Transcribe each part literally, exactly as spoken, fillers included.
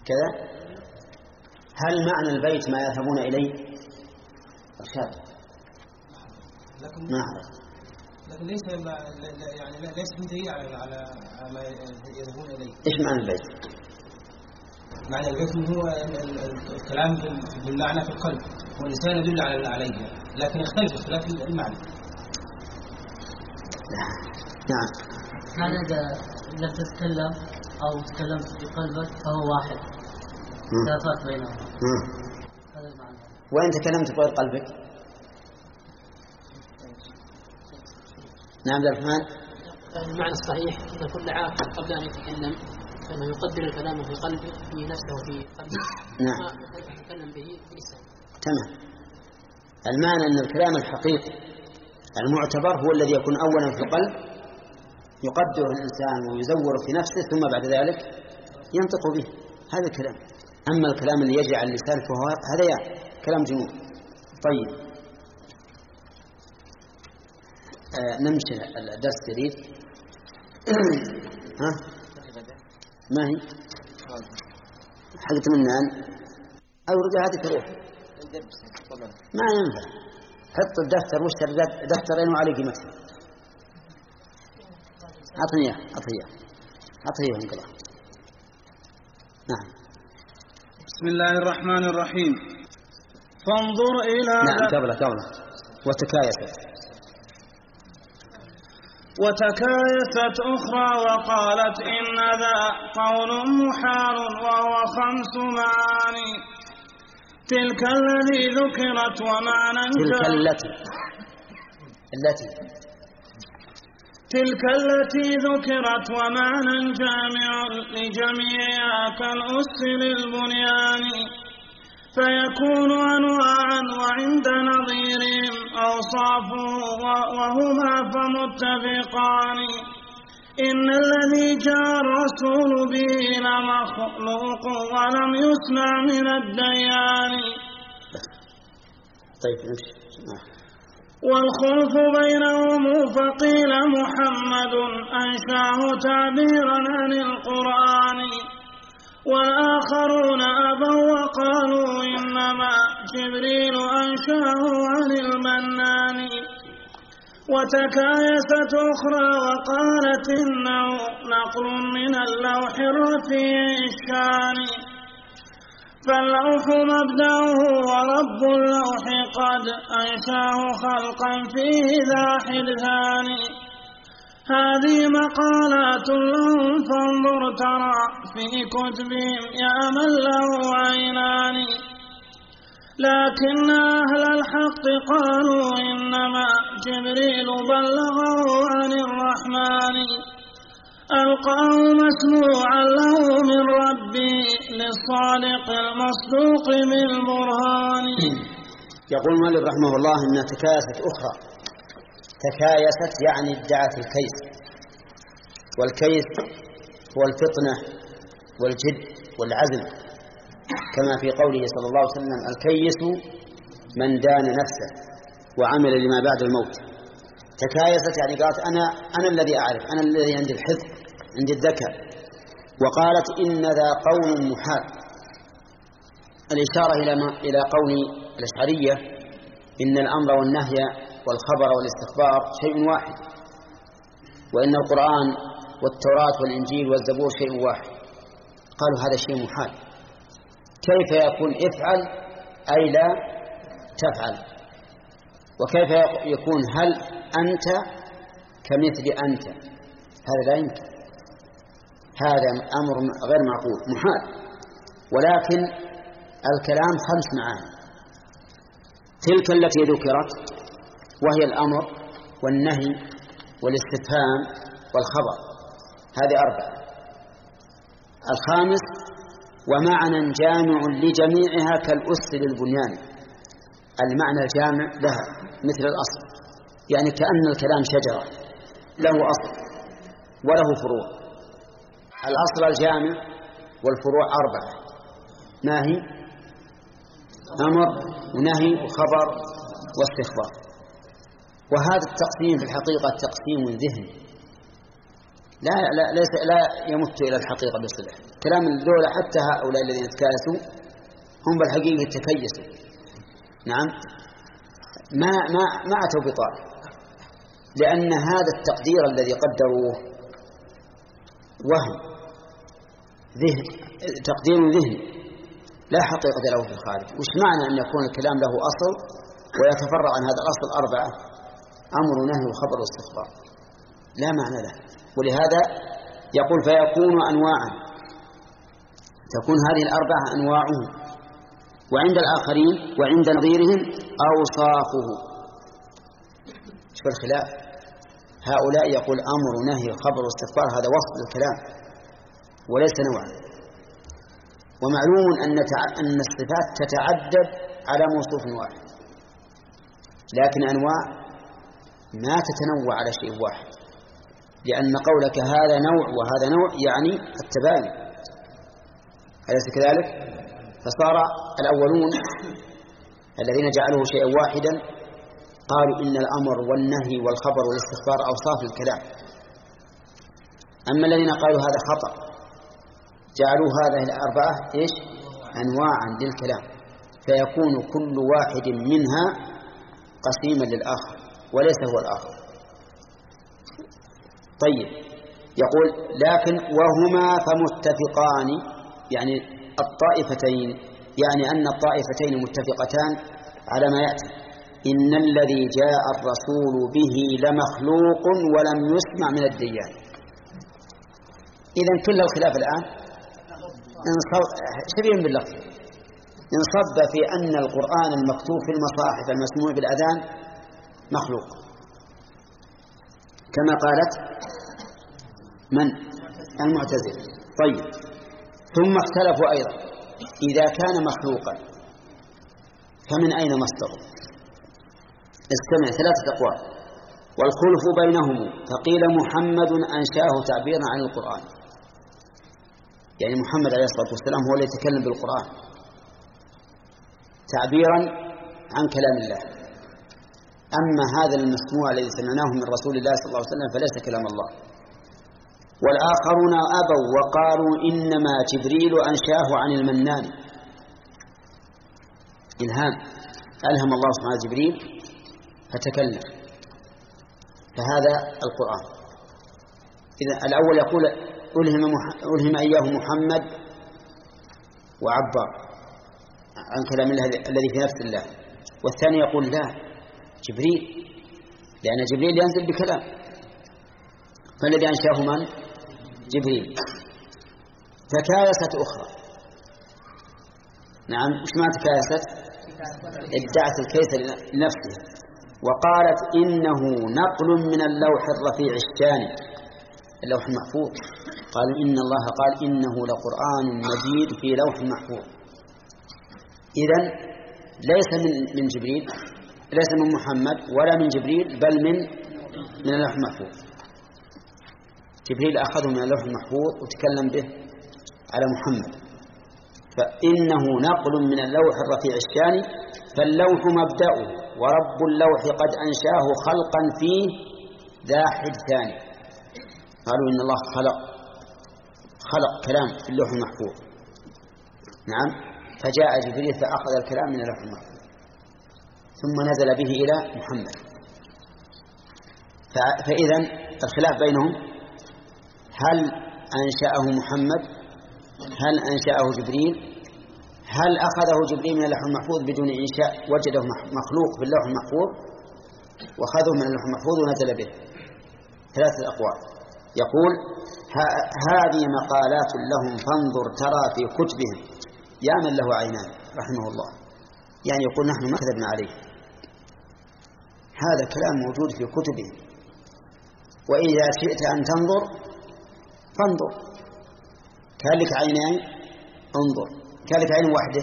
كذا. هل معنى البيت ما يذهبون إليه؟ أرشاد لكن ما أعرف. لكن ليس يعني ليس منتهي على على ما يذهبون إليه. إيش معنى البيت؟ معنى البيت هو الكلام بالمعنى في القلب واللسان يدل على عليه، لكن يختلف اختلاف المعنى. نعم. معنى إذا لم تتكلم أو تكلمت بقلبك فهو واحد. لا فرق بينهم. هذا المعنى. وإن تكلمت بغير قلبك؟ نعم عبد الرحمن. المعنى الصحيح أن كل عاقل قبل أن يتكلم فإنه يقدر الكلام في قلبه في نفسه وفي قلبه. نعم. ما يتكلم به بلسانه. تمام. المعنى أن الكلام الحقيقي المعتبر هو الذي يكون أولا في القلب يقدر الإنسان ويزور في نفسه ثم بعد ذلك ينطق به، هذا الكلام. أما الكلام اللي يجري على اللسان فهو هذا يعني كلام جنون. طيب آه نمشي الدرس الجديد. ها ما هي حقت منان أو رجع هذه تروح ما ينفع. حط الدفتر واشتر دفترين وعليه قيمتها. أعطني إياه أعطني إياه أعطني إياه انقلع. نعم. بسم الله الرحمن الرحيم. فانظر إلى نعم قبله قبله وتكايست وتكايست أخرى وقالت إن ذا قول محال وهو خمس معاني. تلك الذي ذكرت ومعنى تلك التي التي تلك التي ذكرت ومعنى جامع لجميعها كالأس للبنيان. فيكون أنواعا وعند نظيرهم أوصافه وهما فمتفقان. إن الذي جاء الرسول به لمخلوق ولم يصنع من الديان. طيب نمشي. والخلف بينهم فقيل محمد أنشاه تعبيرا عن القرآن. والآخرون أبوا وقالوا إنما جبريل أنشاه عن المنان. وتكايست أخرى وقالت إنه نقل من اللوح الرفيع الشان. فاللوح مبدأه ورب اللوح قد أنشاه خلقا فيه ذا حدثان. هذه مقالات لهم فانظر ترى في كتبهم يا من له عينان. لكن أهل الحق قالوا إنما جبريل بلغه عن الرحمن. ألقاه مسموعا له من ربي للصادق المصدوق بالبرهان. يقول مالك رحمه الله إن تكايست أخرى. تكايست يعني ادعت الكيس، والكيس هو الفطنة والجد والعزم، كما في قوله صلى الله عليه وسلم الكيس من دان نفسه وعمل لما بعد الموت. تكايست يعني قالت أنا أنا الذي أعرف، أنا الذي عندي الحفظ عندي الذكاء. وقالت إن ذا قول محال، الإشارة إلى ما إلى قول الأشعرية إن الأمر والنهي والخبر والاستخبار شيء واحد، وإن القرآن والتوراة والإنجيل والزبور شيء واحد. قالوا هذا شيء محال، كيف يكون افعل أي لا تفعل، وكيف يكون هل أنت كمثل أنت، هذا لا يمكن، هذا أمر غير معقول محال. ولكن الكلام خمس معاني. تلك التي ذكرت وهي الأمر والنهي والاستفهام والخبر، هذه أربعة. الخامس ومعنى جامع لجميعها كالأس للبنيان، المعنى الجامع لها مثل الأصل، يعني كأن الكلام شجرة له أصل وله فروع. الأصل الجامع والفروع أربعة، ما هي؟ أمر ونهي وخبر واستخبار. وهذا التقسيم في الحقيقة تقسيم ذهني، لا لا ليس لا يمت إلى الحقيقة بصلة. كلام الدولة حتى هؤلاء الذين تكاسوا هم بالحقيقة تكيسوا. نعم ما ما ما أتوا بطال، لأن هذا التقدير الذي قدروه وهم ذهن، تقدير ذهني لا حقيقة له في الخارج. وش معنى أن يكون الكلام له أصل ويتفرع عن هذا الأصل أربعة: أمر ونهي وخبر واستخبار؟ لا معنى له. ولهذا يقول فيكون أنواعا، تكون هذه الأربعة أنواعه، وعند الآخرين وعند نظيرهم أوصافه. شوف الخلاف، هؤلاء يقول أمر ونهي وخبر واستخبار، هذا وصف الكلام وليس نوعا. ومعلوم أن أن الصفات تتعدد على موصوف واحد، لكن أنواع ما تتنوع على شيء واحد، لأن قولك هذا نوع وهذا نوع يعني التباين، أليس كذلك؟ فصار الأولون الذين جعلوه شيئا واحدا قالوا إن الأمر والنهي والخبر والاستخبار أوصاف الكلام. أما الذين قالوا هذا خطأ جعلوا هذه الأربعة إيش؟ أنواعا للكلام، فيكون كل واحد منها قسيما للآخر وليس هو الآخر. طيب، يقول لكن وهما فمتفقان، يعني الطائفتين، يعني أن الطائفتين متفقتان على ما يأتي: إن الذي جاء الرسول به لمخلوق ولم يسمع من الديان. إذن كل الخلاف الآن شبيه باللفظ انصب في أن القرآن المكتوب في المصاحف المسموع بالأذان مخلوق، كما قالت من؟ المعتزلة. طيب، ثم اختلفوا أيضا إذا كان مخلوقا فمن أين مصدره؟ استمع، ثلاثة أقوال والخلف بينهم. فقيل محمد أنشاه تعبيرا عن القرآن، يعني محمد عليه الصلاة والسلام هو اللي يتكلم بالقرآن تعبيرا عن كلام الله. أما هذا المسموع الذي سمعناه من رسول الله صلى الله عليه وسلم فليس كلام الله. والآخرون أبوا وقالوا إنما جبريل أنشاه عن المنان، إلهام، ألهم الله سبحانه جبريل فتكلم، فهذا القرآن. إذا الأول يقول ألهم, ألهم إياه محمد وعبر عن كلام الله الذي في نفس الله، والثاني يقول لا، جبريل، لأن جبريل ينزل بكلام، فالذي أنشاه من؟ جبريل. تكايست أخرى. نعم، وش ما تكايست؟ ادعت الكيس لنفسها وقالت إنه نقل من اللوح الرفيع الشاني، اللوح المحفوظ. قالوا إن الله قال إنه لقرآن مجيد في لوح محفوظ. إذن ليس من من جبريل، ليس من محمد ولا من جبريل، بل من من اللوح المحفوظ. جبريل أخذه من اللوح المحفوظ وتكلم به على محمد، فإنه نقل من اللوح الرفيع الشاني، فاللوح مبدأه ورب اللوح قد أنشاه خلقا فيه ذا حد ثاني. قالوا إن الله خلق خلق كلام في اللوح المحفوظ. نعم، فجاء جبريل فأخذ الكلام من اللوح المحفوظ ثم نزل به إلى محمد. فإذا الخلاف بينهم: هل أنشأه محمد؟ هل أنشأه جبريل؟ هل أخذه جبريل من اللوح المحفوظ بدون إنشاء، وجده مخلوق في اللوح المحفوظ وأخذه من اللوح المحفوظ ونزل به؟ ثلاثة أقوال. يقول هذه مقالات لهم فانظر ترى في كتبهم يا من له عينان رحمه الله، يعني يقول نحن ما كذبنا عليه، هذا كلام موجود في كتبهم، وإذا شئت أن تنظر فانظر، كان لك عينين انظر، كان لك عين واحدة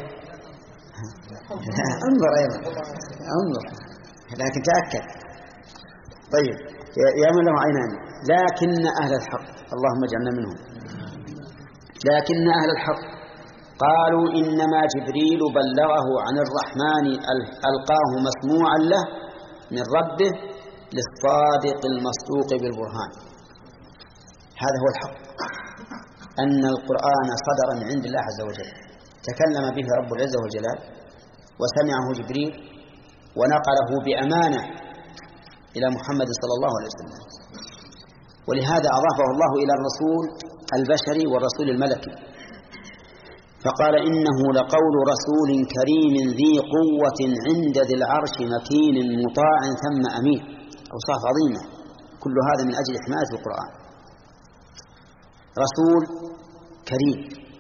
انظر أيضا انظر، لكن تأكد. طيب، يا من له عينان. لكن أهل الحق، اللهم اجعلنا منهم، لكن أهل الحق قالوا إنما جبريل بلغه عن الرحمن ألقاه مسموعا له من ربه للصادق المصدوق بالبرهان. هذا هو الحق، أن القرآن صدر من عند الله عز وجل، تكلم به رب العزة والجلال، وسمعه جبريل ونقله بأمانة إلى محمد صلى الله عليه وسلم، ولهذا أضافه الله إلى الرسول البشري والرسول الملكي، فقال إنه لقول رسول كريم ذي قوة عند ذي العرش مكين مطاع ثم أمين. أوصاف عظيمة، كل هذا من أجل حماية القرآن. رسول كريم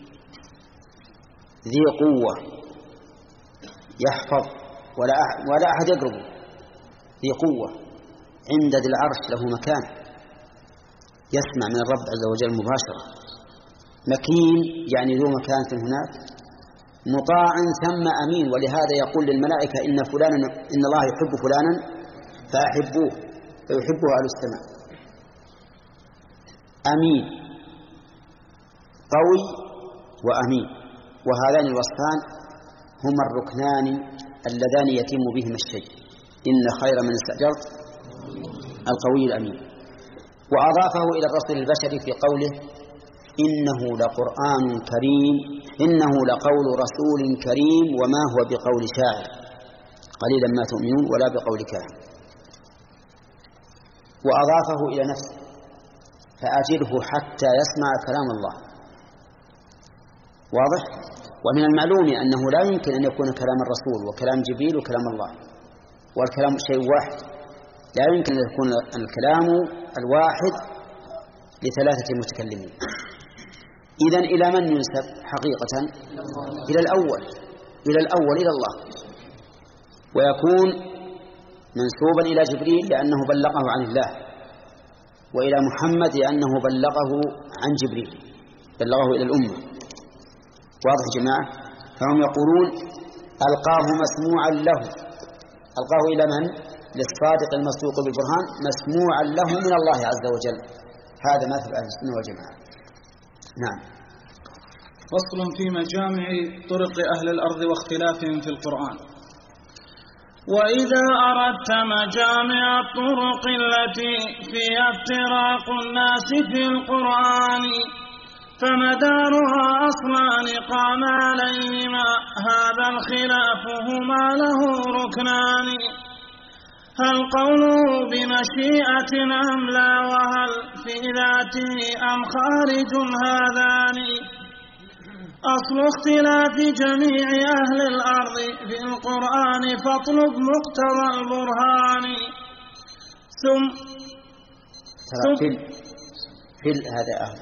ذي قوة يحفظ ولا ولا أحد يقربه، ذي قوة عند ذي العرش له مكان يسمع من الرب عز وجل مباشرة، مكين يعني ذو مكان هناك، مطاع ثم أمين، ولهذا يقول للملائكة إن فلانا إن الله يحب فلانا فأحبوه فيحبه أهل السماء. أمين قوي وأمين، وهذان الوصفان هما الركنان اللذان يتم بهما الشيء، إن خير من استأجرت القوي الأمين. وأضافه إلى الرسول البشري في قوله إنه لقرآن كريم، إنه لقول رسول كريم وما هو بقول شاعر قليلا ما تؤمنون ولا بقول كاهن. وأضافه إلى نفسه فأجره حتى يسمع كلام الله. واضح؟ ومن المعلوم أنه لا يمكن أن يكون كلام الرسول وكلام جبريل وكلام الله والكلام شيء واحد، لا يمكن أن يكون الكلام الواحد لثلاثة متكلمين. إذن إلى من ينسب حقيقة؟ إلى الأول إلى الأول إلى الله، ويكون منسوبا إلى جبريل لأنه بلغه عن الله، وإلى محمد لأنه بلغه عن جبريل بلغه إلى الأمة. واضح يا جماعة؟ فهم يقولون ألقاه مسموعا له، ألقاه إلى من؟ للصادق المصدوق بالبرهان مسموعا له من الله عز وجل. هذا مثل أهل السنة والجماعة. نعم. فصل في مجامع طرق أهل الأرض واختلافهم في القرآن. وإذا أردت مجامع الطرق التي فيها افتراق الناس في القرآن فمدارها أصلان قام عليهما هذا الخلاف هما له ركنان، هل قوله بمشيئة أم لا، وهل في ذاته أم خارج هذان. أصل اختلاف جميع أهل الأرض في القرآن فاطلب مقتضى البرهان. ثم في في هذا أهل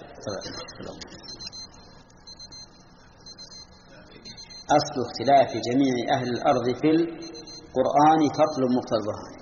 أصل اختلاف جميع أهل الأرض في القرآن فاطلب مقتضى البرهان.